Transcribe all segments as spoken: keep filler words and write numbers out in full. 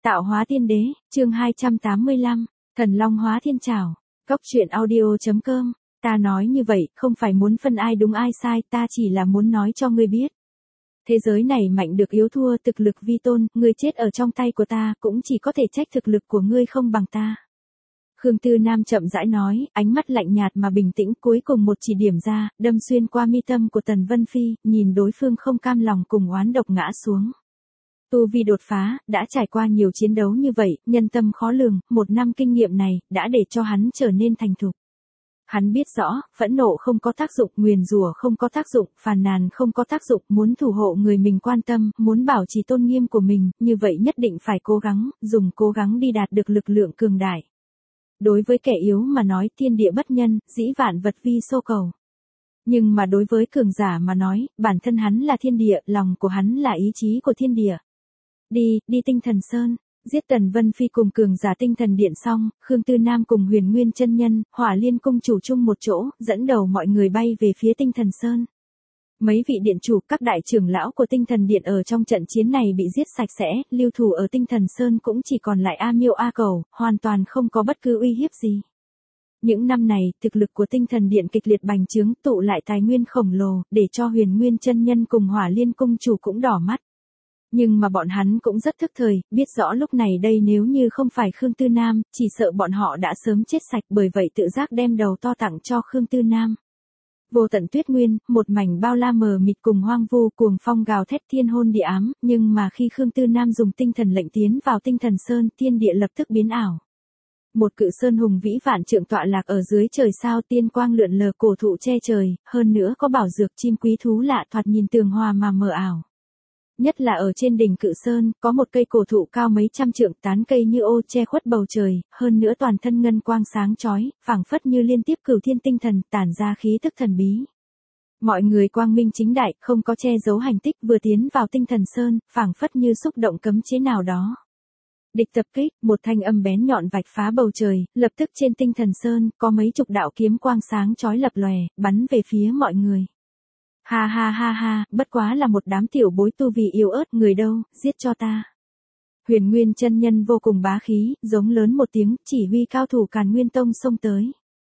Tạo hóa tiên đế, chương hai trăm tám mươi lăm, thần long hóa thiên trảo. Cốc truyện audio chấm com. Ta nói như vậy, không phải muốn phân ai đúng ai sai, ta chỉ là muốn nói cho ngươi biết. Thế giới này mạnh được yếu thua, thực lực vi tôn, ngươi chết ở trong tay của ta, cũng chỉ có thể trách thực lực của ngươi không bằng ta. Khương Tư Nam chậm rãi nói, ánh mắt lạnh nhạt mà bình tĩnh, cuối cùng một chỉ điểm ra, đâm xuyên qua mi tâm của Tần Vân Phi, nhìn đối phương không cam lòng cùng oán độc ngã xuống. Tu vi đột phá, đã trải qua nhiều chiến đấu như vậy, nhân tâm khó lường, một năm kinh nghiệm này, đã để cho hắn trở nên thành thục. Hắn biết rõ, phẫn nộ không có tác dụng, nguyền rủa không có tác dụng, phàn nàn không có tác dụng, muốn thủ hộ người mình quan tâm, muốn bảo trì tôn nghiêm của mình, như vậy nhất định phải cố gắng, dùng cố gắng đi đạt được lực lượng cường đại. Đối với kẻ yếu mà nói thiên địa bất nhân, dĩ vạn vật vi xô cầu. Nhưng mà đối với cường giả mà nói, bản thân hắn là thiên địa, lòng của hắn là ý chí của thiên địa. Đi, đi Tinh Thần Sơn, giết Tần Vân Phi cùng cường giả Tinh Thần Điện xong, Khương Tư Nam cùng Huyền Nguyên chân nhân, Hỏa Liên cung chủ chung một chỗ, dẫn đầu mọi người bay về phía Tinh Thần Sơn. Mấy vị điện chủ, các đại trưởng lão của Tinh Thần Điện ở trong trận chiến này bị giết sạch sẽ, lưu thủ ở Tinh Thần Sơn cũng chỉ còn lại A Miêu A Cầu, hoàn toàn không có bất cứ uy hiếp gì. Những năm này, thực lực của Tinh Thần Điện kịch liệt bành trướng, tụ lại tài nguyên khổng lồ, để cho Huyền Nguyên chân nhân cùng Hỏa Liên cung chủ cũng đỏ mắt. Nhưng mà bọn hắn cũng rất thức thời, biết rõ lúc này đây nếu như không phải Khương Tư Nam, chỉ sợ bọn họ đã sớm chết sạch, bởi vậy tự giác đem đầu to tặng cho Khương Tư Nam. Vô tận tuyết nguyên, một mảnh bao la mờ mịt cùng hoang vu, cuồng phong gào thét thiên hôn địa ám, nhưng mà khi Khương Tư Nam dùng tinh thần lệnh tiến vào Tinh Thần Sơn, thiên địa lập tức biến ảo. Một cự sơn hùng vĩ vạn trượng tọa lạc ở dưới trời sao, tiên quang lượn lờ, cổ thụ che trời, hơn nữa có bảo dược chim quý thú lạ, thoạt nhìn tường hòa mà mờ ảo. Nhất là ở trên đỉnh cự sơn, có một cây cổ thụ cao mấy trăm trượng, tán cây như ô che khuất bầu trời, hơn nữa toàn thân ngân quang sáng chói, phảng phất như liên tiếp cửu thiên tinh thần, tản ra khí tức thần bí. Mọi người quang minh chính đại, không có che giấu hành tích, vừa tiến vào Tinh Thần Sơn, phảng phất như xúc động cấm chế nào đó. Địch tập kích, một thanh âm bén nhọn vạch phá bầu trời, lập tức trên Tinh Thần Sơn, có mấy chục đạo kiếm quang sáng chói lập lòe, bắn về phía mọi người. Ha ha ha ha, bất quá là một đám tiểu bối tu vì yếu ớt, người đâu, giết cho ta. Huyền Nguyên chân nhân vô cùng bá khí, giống lớn một tiếng, chỉ huy cao thủ Càn Nguyên Tông xông tới.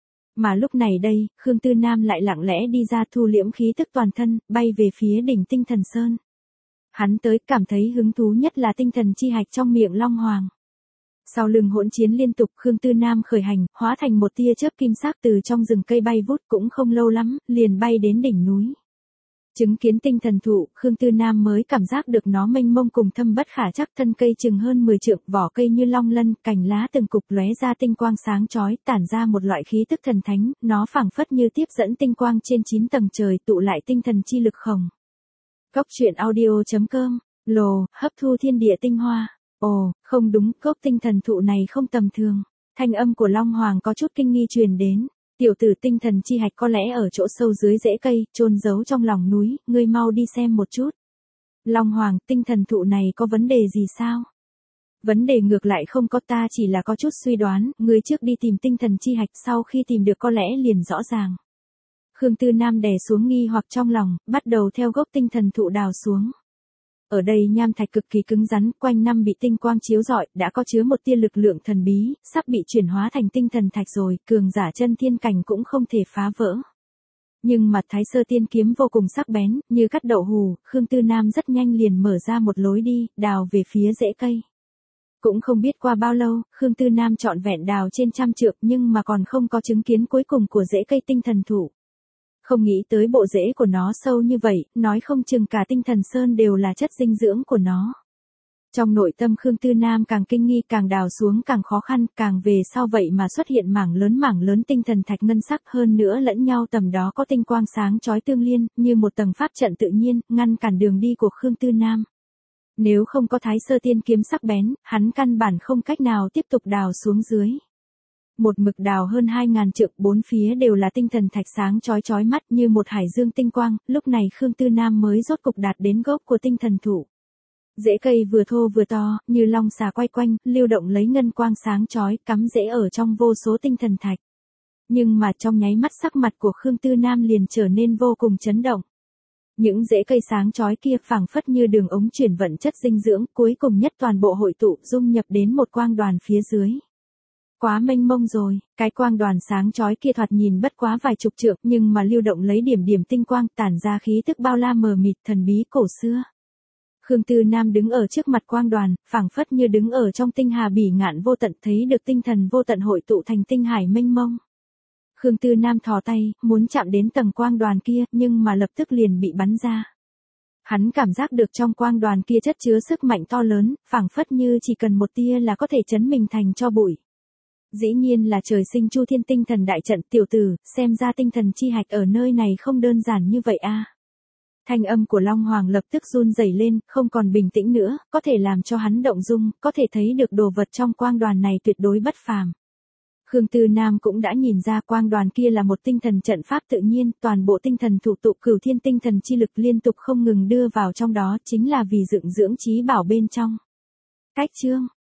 Mà lúc này đây, Khương Tư Nam lại lặng lẽ đi ra thu liễm khí tức toàn thân, bay về phía đỉnh Tinh Thần Sơn. Hắn tới, cảm thấy hứng thú nhất là tinh thần chi hạch trong miệng Long Hoàng. Sau lưng hỗn chiến liên tục, Khương Tư Nam khởi hành, hóa thành một tia chớp kim sắc từ trong rừng cây bay vút, cũng không lâu lắm, liền bay đến đỉnh núi. Chứng kiến tinh thần thụ, Khương Tư Nam mới cảm giác được nó mênh mông cùng thâm bất khả chắc, thân cây chừng hơn mười trượng, vỏ cây như long lân, cành lá từng cục lóe ra tinh quang sáng chói, tản ra một loại khí tức thần thánh, nó phảng phất như tiếp dẫn tinh quang trên chín tầng trời, tụ lại tinh thần chi lực khổng. Cốc truyện audio chấm com, lồ, hấp thu thiên địa tinh hoa. Ồ, không đúng, gốc tinh thần thụ này không tầm thường. Thanh âm của Long Hoàng có chút kinh nghi truyền đến. Tiểu tử, tinh thần chi hạch có lẽ ở chỗ sâu dưới rễ cây, chôn giấu trong lòng núi, ngươi mau đi xem một chút. Long Hoàng, tinh thần thụ này có vấn đề gì sao? Vấn đề ngược lại không có, ta chỉ là có chút suy đoán, ngươi trước đi tìm tinh thần chi hạch, sau khi tìm được có lẽ liền rõ ràng. Khương Tư Nam đè xuống nghi hoặc trong lòng, bắt đầu theo gốc tinh thần thụ đào xuống. Ở đây nham thạch cực kỳ cứng rắn, quanh năm bị tinh quang chiếu rọi, đã có chứa một tia lực lượng thần bí, sắp bị chuyển hóa thành tinh thần thạch rồi, cường giả chân thiên cảnh cũng không thể phá vỡ. Nhưng mặt Thái Sơ Tiên kiếm vô cùng sắc bén, như cắt đậu hù, Khương Tư Nam rất nhanh liền mở ra một lối đi, đào về phía rễ cây. Cũng không biết qua bao lâu, Khương Tư Nam trọn vẹn đào trên trăm trượng, nhưng mà còn không có chứng kiến cuối cùng của rễ cây tinh thần thụ. Không nghĩ tới bộ rễ của nó sâu như vậy, nói không chừng cả Tinh Thần Sơn đều là chất dinh dưỡng của nó. Trong nội tâm Khương Tư Nam càng kinh nghi, càng đào xuống càng khó khăn, càng về sau vậy mà xuất hiện mảng lớn mảng lớn tinh thần thạch ngân sắc, hơn nữa lẫn nhau tầm đó có tinh quang sáng chói tương liên, như một tầng pháp trận tự nhiên, ngăn cản đường đi của Khương Tư Nam. Nếu không có Thái Sơ Tiên kiếm sắc bén, hắn căn bản không cách nào tiếp tục đào xuống dưới. Một mực đào hơn hai ngàn trượng, bốn phía đều là tinh thần thạch sáng chói chói mắt như một hải dương tinh quang, lúc này Khương Tư Nam mới rốt cục đạt đến gốc của tinh thần thụ. Rễ cây vừa thô vừa to, như long xà quay quanh, lưu động lấy ngân quang sáng chói, cắm rễ ở trong vô số tinh thần thạch. Nhưng mà trong nháy mắt sắc mặt của Khương Tư Nam liền trở nên vô cùng chấn động. Những rễ cây sáng chói kia phảng phất như đường ống chuyển vận chất dinh dưỡng, cuối cùng nhất toàn bộ hội tụ dung nhập đến một quang đoàn phía dưới. Quá mênh mông rồi, cái quang đoàn sáng chói kia thoạt nhìn bất quá vài chục trượng, nhưng mà lưu động lấy điểm điểm tinh quang, tản ra khí tức bao la mờ mịt thần bí cổ xưa. Khương Tư Nam đứng ở trước mặt quang đoàn, phảng phất như đứng ở trong tinh hà bỉ ngạn vô tận, thấy được tinh thần vô tận hội tụ thành tinh hải mênh mông. Khương Tư Nam thò tay, muốn chạm đến tầng quang đoàn kia, nhưng mà lập tức liền bị bắn ra. Hắn cảm giác được trong quang đoàn kia chất chứa sức mạnh to lớn, phảng phất như chỉ cần một tia là có thể chấn mình thành tro bụi. Dĩ nhiên là trời sinh Chu Thiên tinh thần đại trận, tiểu tử, xem ra tinh thần chi hạch ở nơi này không đơn giản như vậy a. Thanh âm của Long Hoàng lập tức run rẩy lên, không còn bình tĩnh nữa, có thể làm cho hắn động dung, có thể thấy được đồ vật trong quang đoàn này tuyệt đối bất phàm. Khương Tư Nam cũng đã nhìn ra quang đoàn kia là một tinh thần trận pháp tự nhiên, toàn bộ tinh thần thủ tụ cửu thiên tinh thần chi lực liên tục không ngừng đưa vào trong đó, chính là vì dựng dưỡng trí bảo bên trong. Cách chương